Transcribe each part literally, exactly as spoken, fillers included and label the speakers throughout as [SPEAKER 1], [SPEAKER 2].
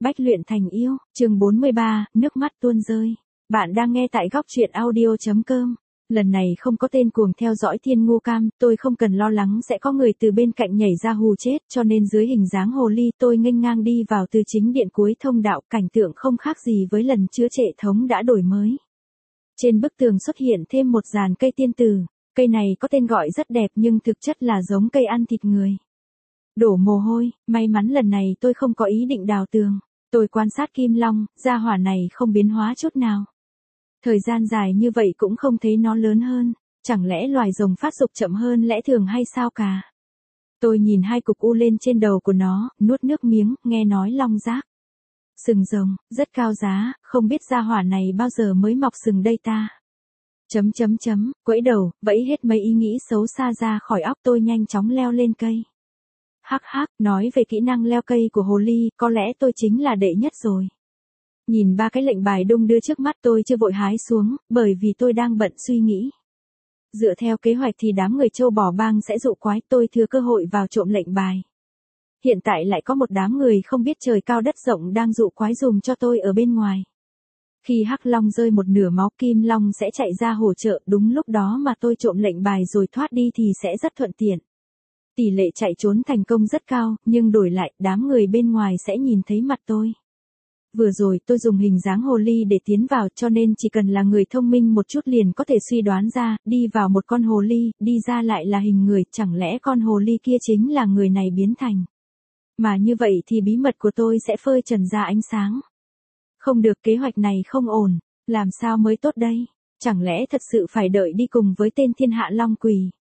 [SPEAKER 1] Bách luyện thành yêu, chương bốn mươi ba, nước mắt tuôn rơi. Bạn đang nghe tại góc truyện audio chấm com. Lần này không có tên cuồng theo dõi Thiên Ngu Cam, tôi không cần lo lắng sẽ có người từ bên cạnh nhảy ra hù chết, cho nên dưới hình dáng hồ ly tôi nghênh ngang đi vào từ chính điện cuối thông đạo, cảnh tượng không khác gì với lần chữa trị thống đã đổi mới. Trên bức tường xuất hiện thêm một dàn cây tiên tử, cây này có tên gọi rất đẹp nhưng thực chất là giống cây ăn thịt người. Đổ mồ hôi, may mắn lần này tôi không có ý định đào tường. Tôi quan sát Kim Long, gia hỏa này không biến hóa chút nào. Thời gian dài như vậy cũng không thấy nó lớn hơn, chẳng lẽ loài rồng phát dục chậm hơn lẽ thường hay sao cả. Tôi nhìn hai cục u lên trên đầu của nó, nuốt nước miếng, nghe nói long giác. Sừng rồng, rất cao giá, không biết gia hỏa này bao giờ mới mọc sừng đây ta. Chấm chấm chấm, quẫy đầu, vẫy hết mấy ý nghĩ xấu xa ra khỏi óc tôi nhanh chóng leo lên cây. Hắc hắc, nói về kỹ năng leo cây của hồ ly, có lẽ tôi chính là đệ nhất rồi. Nhìn ba cái lệnh bài đung đưa trước mắt tôi chưa vội hái xuống, bởi vì tôi đang bận suy nghĩ. Dựa theo kế hoạch thì đám người châu bò bang sẽ dụ quái, tôi thừa cơ hội vào trộm lệnh bài. Hiện tại lại có một đám người không biết trời cao đất rộng đang dụ quái dùm cho tôi ở bên ngoài. Khi Hắc Long rơi một nửa máu, Kim Long sẽ chạy ra hỗ trợ, đúng lúc đó mà tôi trộm lệnh bài rồi thoát đi thì sẽ rất thuận tiện. Tỷ lệ chạy trốn thành công rất cao, nhưng đổi lại, đám người bên ngoài sẽ nhìn thấy mặt tôi. Vừa rồi tôi dùng hình dáng hồ ly để tiến vào, cho nên chỉ cần là người thông minh một chút liền có thể suy đoán ra, đi vào một con hồ ly, đi ra lại là hình người, chẳng lẽ con hồ ly kia chính là người này biến thành. Mà như vậy thì bí mật của tôi sẽ phơi trần ra ánh sáng. Không được, kế hoạch này không ổn, làm sao mới tốt đây? Chẳng lẽ thật sự phải đợi đi cùng với tên thiên hạ long quỷ?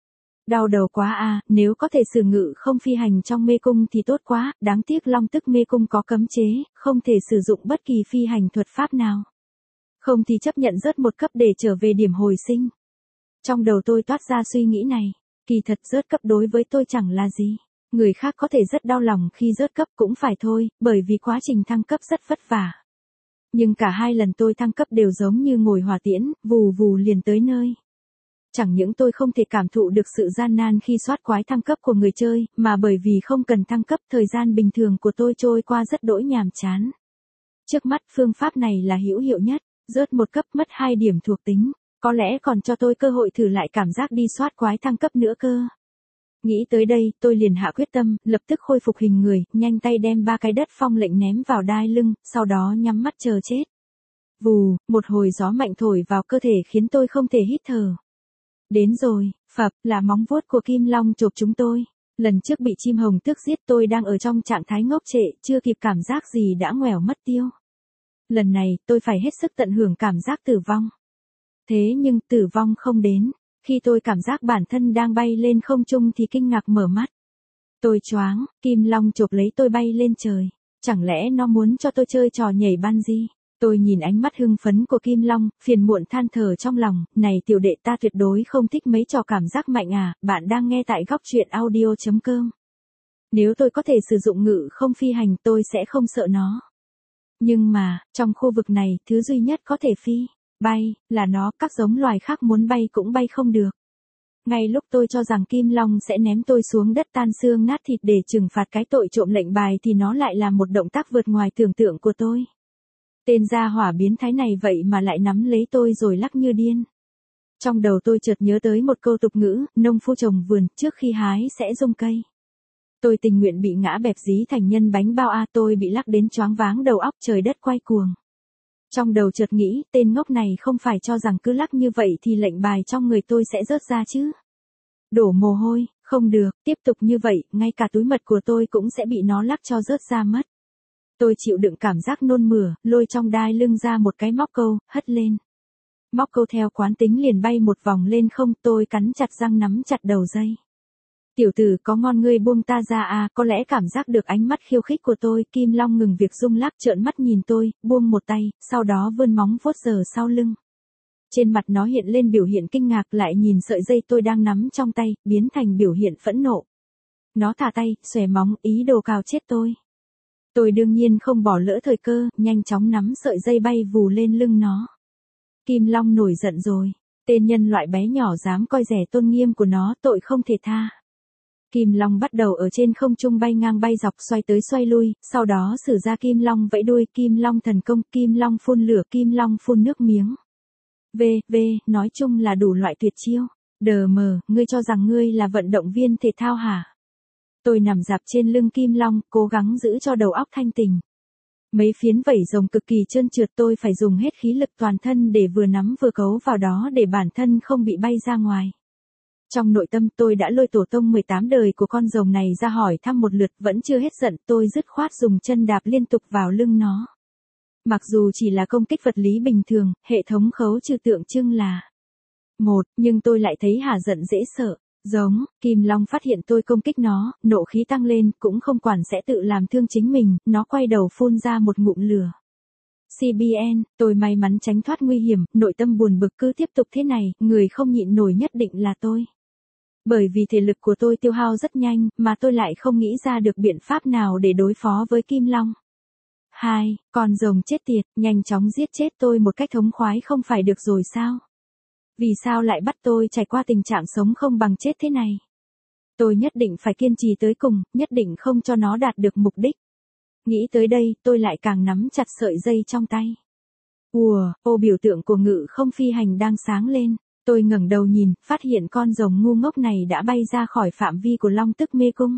[SPEAKER 1] Đau đầu quá à, nếu có thể sử ngự không phi hành trong mê cung thì tốt quá, đáng tiếc long tức mê cung có cấm chế, không thể sử dụng bất kỳ phi hành thuật pháp nào. Không thì chấp nhận rớt một cấp để trở về điểm hồi sinh. Trong đầu tôi toát ra suy nghĩ này, kỳ thật rớt cấp đối với tôi chẳng là gì. Người khác có thể rất đau lòng khi rớt cấp cũng phải thôi, bởi vì quá trình thăng cấp rất vất vả. Nhưng cả hai lần tôi thăng cấp đều giống như ngồi hỏa tiễn, vù vù liền tới nơi. Chẳng những tôi không thể cảm thụ được sự gian nan khi soát quái thăng cấp của người chơi, mà bởi vì không cần thăng cấp, thời gian bình thường của tôi trôi qua rất đỗi nhàm chán. Trước mắt phương pháp này là hữu hiệu nhất, rớt một cấp mất hai điểm thuộc tính, có lẽ còn cho tôi cơ hội thử lại cảm giác đi soát quái thăng cấp nữa cơ. Nghĩ tới đây, tôi liền hạ quyết tâm, lập tức khôi phục hình người, nhanh tay đem ba cái đất phong lệnh ném vào đai lưng, sau đó nhắm mắt chờ chết. Vù, một hồi gió mạnh thổi vào cơ thể khiến tôi không thể hít thở. Đến rồi, phập, là móng vuốt của Kim Long chộp chúng tôi. Lần trước bị chim hồng tước giết tôi đang ở trong trạng thái ngốc trệ, chưa kịp cảm giác gì đã ngoẻo mất tiêu. Lần này, tôi phải hết sức tận hưởng cảm giác tử vong. Thế nhưng, tử vong không đến. Khi tôi cảm giác bản thân đang bay lên không trung thì kinh ngạc mở mắt. Tôi choáng, Kim Long chộp lấy tôi bay lên trời. Chẳng lẽ nó muốn cho tôi chơi trò nhảy bungee? Tôi nhìn ánh mắt hưng phấn của Kim Long, phiền muộn than thở trong lòng, này tiểu đệ ta tuyệt đối không thích mấy trò cảm giác mạnh à, bạn đang nghe tại góc truyện audio chấm com. Nếu tôi có thể sử dụng ngự không phi hành tôi sẽ không sợ nó. Nhưng mà, trong khu vực này, thứ duy nhất có thể phi, bay, là nó, các giống loài khác muốn bay cũng bay không được. Ngay lúc tôi cho rằng Kim Long sẽ ném tôi xuống đất tan xương nát thịt để trừng phạt cái tội trộm lệnh bài thì nó lại là một động tác vượt ngoài tưởng tượng của tôi. Tên gia hỏa biến thái này vậy mà lại nắm lấy tôi rồi lắc như điên. Trong đầu tôi chợt nhớ tới một câu tục ngữ, nông phu trồng vườn, trước khi hái sẽ rung cây. Tôi tình nguyện bị ngã bẹp dí thành nhân bánh bao a, tôi bị lắc đến choáng váng đầu óc, trời đất quay cuồng. Trong đầu chợt nghĩ, tên ngốc này không phải cho rằng cứ lắc như vậy thì lệnh bài trong người tôi sẽ rớt ra chứ. Đổ mồ hôi, không được, tiếp tục như vậy, ngay cả túi mật của tôi cũng sẽ bị nó lắc cho rớt ra mất. Tôi chịu đựng cảm giác nôn mửa, lôi trong đai lưng ra một cái móc câu, hất lên. Móc câu theo quán tính liền bay một vòng lên không, tôi cắn chặt răng nắm chặt đầu dây. Tiểu tử có ngon ngươi buông ta ra à, có lẽ cảm giác được ánh mắt khiêu khích của tôi, Kim Long ngừng việc rung lắc trợn mắt nhìn tôi, buông một tay, sau đó vươn móng vuốt giở sau lưng. Trên mặt nó hiện lên biểu hiện kinh ngạc, lại nhìn sợi dây tôi đang nắm trong tay, biến thành biểu hiện phẫn nộ. Nó thả tay, xòe móng, ý đồ cào chết tôi. Tôi đương nhiên không bỏ lỡ thời cơ, nhanh chóng nắm sợi dây bay vù lên lưng nó. Kim Long nổi giận rồi, tên nhân loại bé nhỏ dám coi rẻ tôn nghiêm của nó, tội không thể tha. Kim long bắt đầu ở trên không trung bay ngang bay dọc xoay tới xoay lui, sau đó sử ra kim long vẫy đuôi, kim long thần công, kim long phun lửa, kim long phun nước miếng. V, V, nói chung là đủ loại tuyệt chiêu. Đờ mờ, ngươi cho rằng ngươi là vận động viên thể thao hả? Tôi nằm dạp trên lưng kim long, cố gắng giữ cho đầu óc thanh tỉnh. Mấy phiến vảy rồng cực kỳ trơn trượt, tôi phải dùng hết khí lực toàn thân để vừa nắm vừa cấu vào đó để bản thân không bị bay ra ngoài. Trong nội tâm tôi đã lôi tổ tông mười tám đời của con rồng này ra hỏi thăm một lượt, vẫn chưa hết giận, tôi dứt khoát dùng chân đạp liên tục vào lưng nó. Mặc dù chỉ là công kích vật lý bình thường, hệ thống khấu trừ tượng trưng là một, nhưng tôi lại thấy hả giận dễ sợ. Giống, kim long phát hiện tôi công kích nó, nộ khí tăng lên, cũng không quản sẽ tự làm thương chính mình, nó quay đầu phun ra một ngụm lửa. xê bê en, tôi may mắn tránh thoát nguy hiểm, nội tâm buồn bực cứ tiếp tục thế này, người không nhịn nổi nhất định là tôi. Bởi vì thể lực của tôi tiêu hao rất nhanh, mà tôi lại không nghĩ ra được biện pháp nào để đối phó với kim long. Hai, con rồng chết tiệt, nhanh chóng giết chết tôi một cách thống khoái không phải được rồi sao? Vì sao lại bắt tôi trải qua tình trạng sống không bằng chết thế này? Tôi nhất định phải kiên trì tới cùng, nhất định không cho nó đạt được mục đích. Nghĩ tới đây, tôi lại càng nắm chặt sợi dây trong tay. Ùa, ô biểu tượng của ngự không phi hành đang sáng lên. Tôi ngẩng đầu nhìn, phát hiện con rồng ngu ngốc này đã bay ra khỏi phạm vi của long tức mê cung.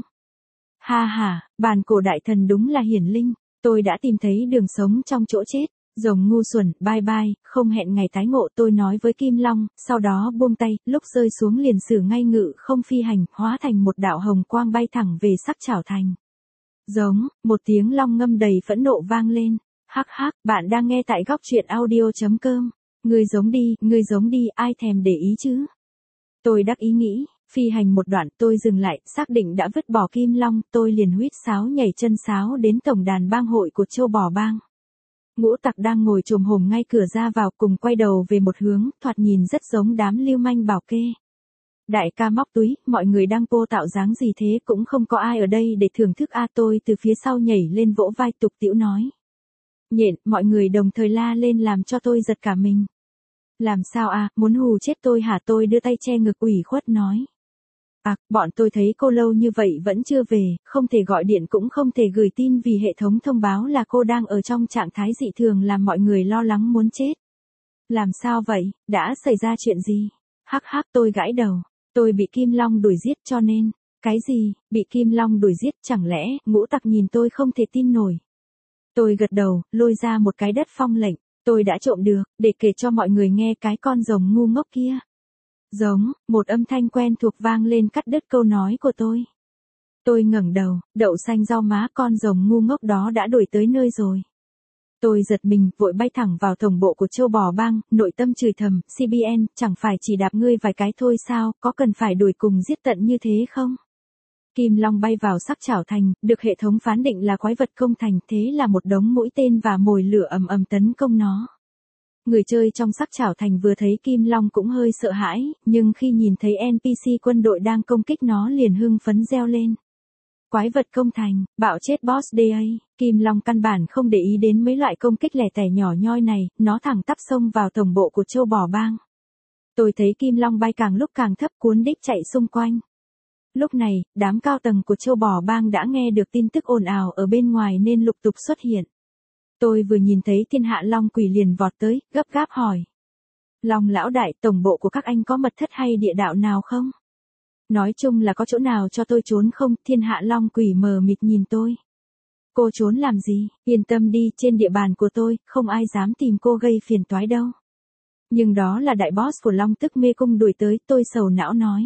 [SPEAKER 1] Ha ha, bàn cổ đại thần đúng là hiển linh, tôi đã tìm thấy đường sống trong chỗ chết. Rồng ngu xuẩn, bye bye, không hẹn ngày tái ngộ, tôi nói với Kim Long, sau đó buông tay, lúc rơi xuống liền sử ngay ngự không phi hành, hóa thành một đạo hồng quang bay thẳng về Sắc Chảo Thành. Giống, một tiếng long ngâm đầy phẫn nộ vang lên. Hắc hắc, bạn đang nghe tại góc truyện audio chấm com. Ngươi giống đi, ngươi giống đi, ai thèm để ý chứ? Tôi đắc ý nghĩ, phi hành một đoạn, tôi dừng lại, xác định đã vứt bỏ Kim Long, tôi liền huýt sáo nhảy chân sáo đến tổng đàn bang hội của Châu Bò Bang. Ngũ Tặc đang ngồi chồm hổm ngay cửa ra vào, cùng quay đầu về một hướng, thoạt nhìn rất giống đám lưu manh bảo kê. Đại ca móc túi, mọi người đang pô tạo dáng gì thế, cũng không có ai ở đây để thưởng thức a. Tôi từ phía sau nhảy lên vỗ vai tục tĩu nói. Nhện, mọi người đồng thời la lên làm cho tôi giật cả mình. Làm sao à, muốn hù chết tôi hả? Tôi đưa tay che ngực ủy khuất nói. À, bọn tôi thấy cô lâu như vậy vẫn chưa về, không thể gọi điện cũng không thể gửi tin vì hệ thống thông báo là cô đang ở trong trạng thái dị thường làm mọi người lo lắng muốn chết. Làm sao vậy, đã xảy ra chuyện gì? Hắc hắc, tôi gãi đầu, tôi bị Kim Long đuổi giết cho nên, cái gì, bị Kim Long đuổi giết, chẳng lẽ, Ngũ Tặc nhìn tôi không thể tin nổi. Tôi gật đầu, lôi ra một cái đất phong lệnh, tôi đã trộm được, để kể cho mọi người nghe cái con rồng ngu ngốc kia. Giống, một âm thanh quen thuộc vang lên cắt đứt câu nói của tôi. Tôi ngẩng đầu, đậu xanh rau má, con rồng ngu ngốc đó đã đuổi tới nơi rồi. Tôi giật mình, vội bay thẳng vào tổng bộ của Châu Bò Bang, nội tâm chửi thầm, xê bê en, chẳng phải chỉ đạp ngươi vài cái thôi sao, có cần phải đuổi cùng giết tận như thế không? Kim Long bay vào Sắc Chảo Thành, được hệ thống phán định là quái vật công thành, thế là một đống mũi tên và mồi lửa ầm ầm tấn công nó. Người chơi trong Sắc Chảo Thành vừa thấy Kim Long cũng hơi sợ hãi, nhưng khi nhìn thấy en pê xê quân đội đang công kích nó liền hưng phấn reo lên. Quái vật công thành, bạo chết boss đê a. Kim Long căn bản không để ý đến mấy loại công kích lẻ tẻ nhỏ nhoi này, nó thẳng tắp xông vào tổng bộ của Châu Bò Bang. Tôi thấy Kim Long bay càng lúc càng thấp, cuốn đích chạy xung quanh. Lúc này, đám cao tầng của Châu Bò Bang đã nghe được tin tức ồn ào ở bên ngoài nên lục tục xuất hiện. Tôi vừa nhìn thấy Thiên Hạ Long Quỷ liền vọt tới, gấp gáp hỏi. Long lão đại, tổng bộ của các anh có mật thất hay địa đạo nào không? Nói chung là có chỗ nào cho tôi trốn không? Thiên Hạ Long Quỷ mờ mịt nhìn tôi. Cô trốn làm gì? Yên tâm đi, trên địa bàn của tôi, không ai dám tìm cô gây phiền toái đâu. Nhưng đó là đại boss của Long Tức Mê Cung đuổi tới, tôi sầu não nói.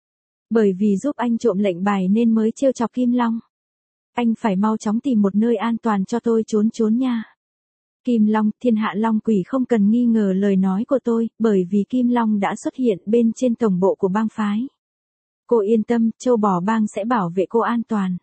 [SPEAKER 1] Bởi vì giúp anh trộm lệnh bài nên mới trêu chọc Kim Long. Anh phải mau chóng tìm một nơi an toàn cho tôi trốn trốn nha. Kim Long, Thiên Hạ Long Quỷ không cần nghi ngờ lời nói của tôi, bởi vì Kim Long đã xuất hiện bên trên tổng bộ của bang phái. Cô yên tâm, Châu Bò Bang sẽ bảo vệ cô an toàn.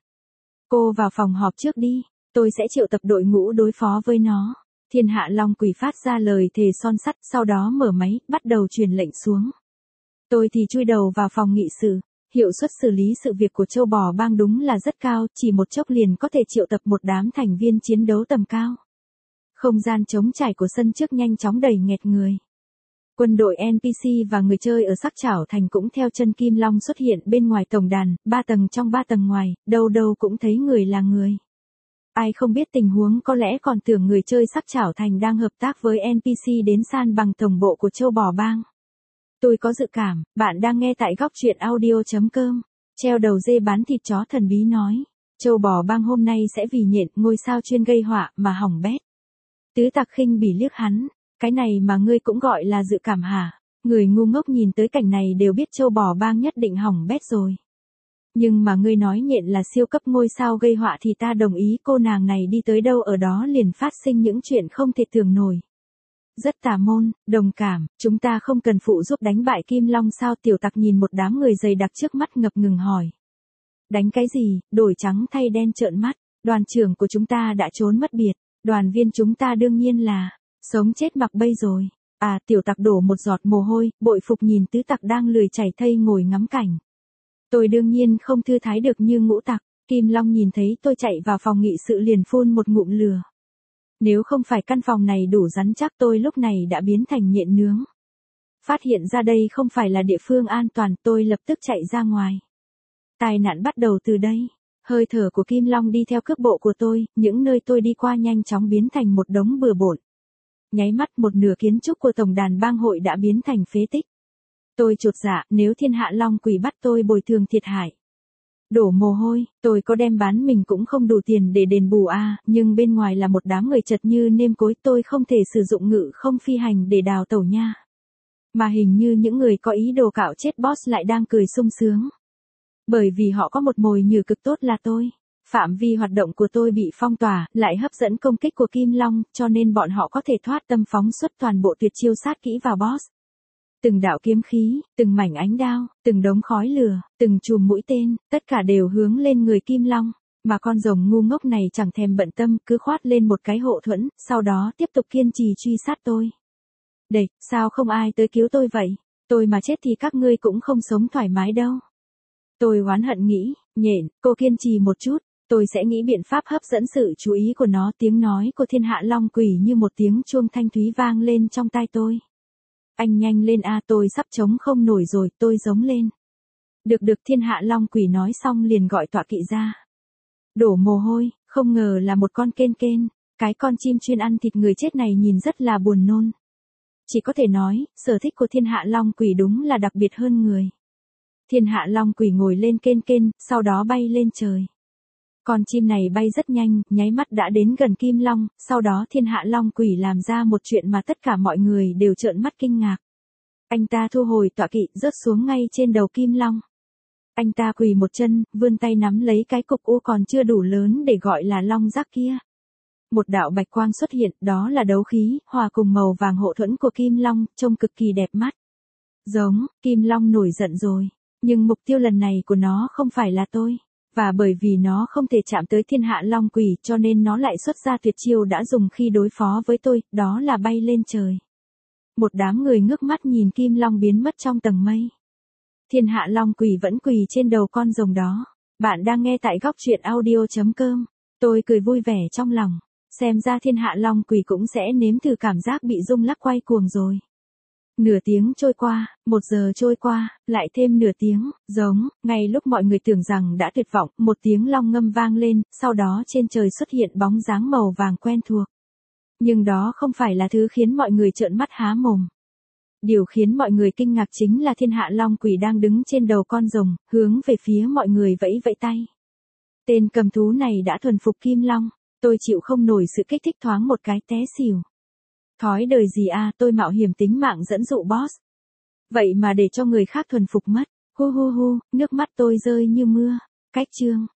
[SPEAKER 1] Cô vào phòng họp trước đi, tôi sẽ triệu tập đội ngũ đối phó với nó. Thiên Hạ Long Quỷ phát ra lời thề son sắt, sau đó mở máy, bắt đầu truyền lệnh xuống. Tôi thì chui đầu vào phòng nghị sự. Hiệu suất xử lý sự việc của Châu Bò Bang đúng là rất cao, chỉ một chốc liền có thể triệu tập một đám thành viên chiến đấu tầm cao. Không gian trống trải của sân trước nhanh chóng đầy nghẹt người. Quân đội en pê xê và người chơi ở Sắc Chảo Thành cũng theo chân Kim Long xuất hiện bên ngoài tổng đàn, ba tầng trong ba tầng ngoài, đâu đâu cũng thấy người là người. Ai không biết tình huống có lẽ còn tưởng người chơi Sắc Chảo Thành đang hợp tác với en pê xê đến san bằng tổng bộ của Châu Bò Bang. Tôi có dự cảm, bạn đang nghe tại góc truyện audio chấm com. Treo đầu dê bán thịt chó thần bí nói. Châu Bò Bang hôm nay sẽ vì nhện ngôi sao chuyên gây họa mà hỏng bét. Tứ Tặc khinh bỉ liếc hắn. Cái này mà ngươi cũng gọi là dự cảm hả? Người ngu ngốc nhìn tới cảnh này đều biết Châu Bò Bang nhất định hỏng bét rồi. Nhưng mà ngươi nói nhện là siêu cấp ngôi sao gây họa thì ta đồng ý, cô nàng này đi tới đâu ở đó liền phát sinh những chuyện không thể tưởng nổi. Rất tà môn, đồng cảm, chúng ta không cần phụ giúp đánh bại Kim Long sao? Tiểu Tặc nhìn một đám người dày đặc trước mắt ngập ngừng hỏi. Đánh cái gì, đổi trắng thay đen trợn mắt, đoàn trưởng của chúng ta đã trốn mất biệt, đoàn viên chúng ta đương nhiên là sống chết mặc bây rồi. À, Tiểu Tặc đổ một giọt mồ hôi, bội phục nhìn Tứ Tặc đang lười chảy thây ngồi ngắm cảnh. Tôi đương nhiên không thư thái được như Ngũ Tặc. Kim Long nhìn thấy tôi chạy vào phòng nghị sự liền phun một ngụm lửa. Nếu không phải căn phòng này đủ rắn chắc tôi lúc này đã biến thành nhện nướng. Phát hiện ra đây không phải là địa phương an toàn, tôi lập tức chạy ra ngoài. Tai nạn bắt đầu từ đây. Hơi thở của Kim Long đi theo cước bộ của tôi, những nơi tôi đi qua nhanh chóng biến thành một đống bừa bộn. Nháy mắt một nửa kiến trúc của tổng đàn bang hội đã biến thành phế tích. Tôi chột dạ, nếu Thiên Hạ Long Quỷ bắt tôi bồi thường thiệt hại. Đổ mồ hôi, tôi có đem bán mình cũng không đủ tiền để đền bù à, nhưng bên ngoài là một đám người chật như nêm cối, tôi không thể sử dụng ngự không phi hành để đào tẩu nha. Mà hình như những người có ý đồ cạo chết boss lại đang cười sung sướng. Bởi vì họ có một mồi nhử cực tốt là tôi. Phạm vi hoạt động của tôi bị phong tỏa, lại hấp dẫn công kích của Kim Long, cho nên bọn họ có thể thoát tâm phóng xuất toàn bộ tuyệt chiêu sát kỹ vào boss. Từng đạo kiếm khí, từng mảnh ánh đao, từng đống khói lửa, từng chùm mũi tên, tất cả đều hướng lên người Kim Long, mà con rồng ngu ngốc này chẳng thèm bận tâm, cứ khoát lên một cái hộ thuẫn, sau đó tiếp tục kiên trì truy sát tôi. Đệt, sao không ai tới cứu tôi vậy? Tôi mà chết thì các ngươi cũng không sống thoải mái đâu. Tôi oán hận nghĩ, nhện, cô kiên trì một chút, tôi sẽ nghĩ biện pháp hấp dẫn sự chú ý của nó. Tiếng nói của Thiên Hạ Long Quỷ như một tiếng chuông thanh thúy vang lên trong tai tôi. Anh nhanh lên a, tôi sắp chống không nổi rồi, tôi giống lên. Được được, Thiên Hạ Long Quỷ nói xong liền gọi tọa kỵ ra. Đổ mồ hôi, không ngờ là một con kên kên, cái con chim chuyên ăn thịt người chết này nhìn rất là buồn nôn. Chỉ có thể nói, sở thích của Thiên Hạ Long Quỷ đúng là đặc biệt hơn người. Thiên Hạ Long Quỷ ngồi lên kên kên, sau đó bay lên trời. Con chim này bay rất nhanh, nháy mắt đã đến gần Kim Long, sau đó Thiên Hạ Long Quỷ làm ra một chuyện mà tất cả mọi người đều trợn mắt kinh ngạc. Anh ta thu hồi tọa kỵ, rớt xuống ngay trên đầu Kim Long. Anh ta quỳ một chân, vươn tay nắm lấy cái cục u còn chưa đủ lớn để gọi là long giác kia. Một đạo bạch quang xuất hiện, đó là đấu khí, hòa cùng màu vàng hộ thuẫn của Kim Long, trông cực kỳ đẹp mắt. Giống, Kim Long nổi giận rồi, nhưng mục tiêu lần này của nó không phải là tôi. Và bởi vì nó không thể chạm tới Thiên Hạ Long Quỷ cho nên nó lại xuất ra tuyệt chiêu đã dùng khi đối phó với tôi, đó là bay lên trời. Một đám người ngước mắt nhìn Kim Long biến mất trong tầng mây. Thiên Hạ Long Quỷ vẫn quỳ trên đầu con rồng đó. Bạn đang nghe tại góc truyện audio chấm com. Tôi cười vui vẻ trong lòng. Xem ra Thiên Hạ Long Quỷ cũng sẽ nếm thử cảm giác bị rung lắc quay cuồng rồi. Nửa tiếng trôi qua, một giờ trôi qua, lại thêm nửa tiếng, giống, ngay lúc mọi người tưởng rằng đã tuyệt vọng, một tiếng long ngâm vang lên, sau đó trên trời xuất hiện bóng dáng màu vàng quen thuộc. Nhưng đó không phải là thứ khiến mọi người trợn mắt há mồm. Điều khiến mọi người kinh ngạc chính là Thiên Hạ Long Quỷ đang đứng trên đầu con rồng, hướng về phía mọi người vẫy vẫy tay. Tên cầm thú này đã thuần phục Kim Long, tôi chịu không nổi sự kích thích thoáng một cái té xỉu. Thói đời gì à, tôi mạo hiểm tính mạng dẫn dụ boss. Vậy mà để cho người khác thuần phục mất. Hu hu hu, nước mắt tôi rơi như mưa. Cách chương.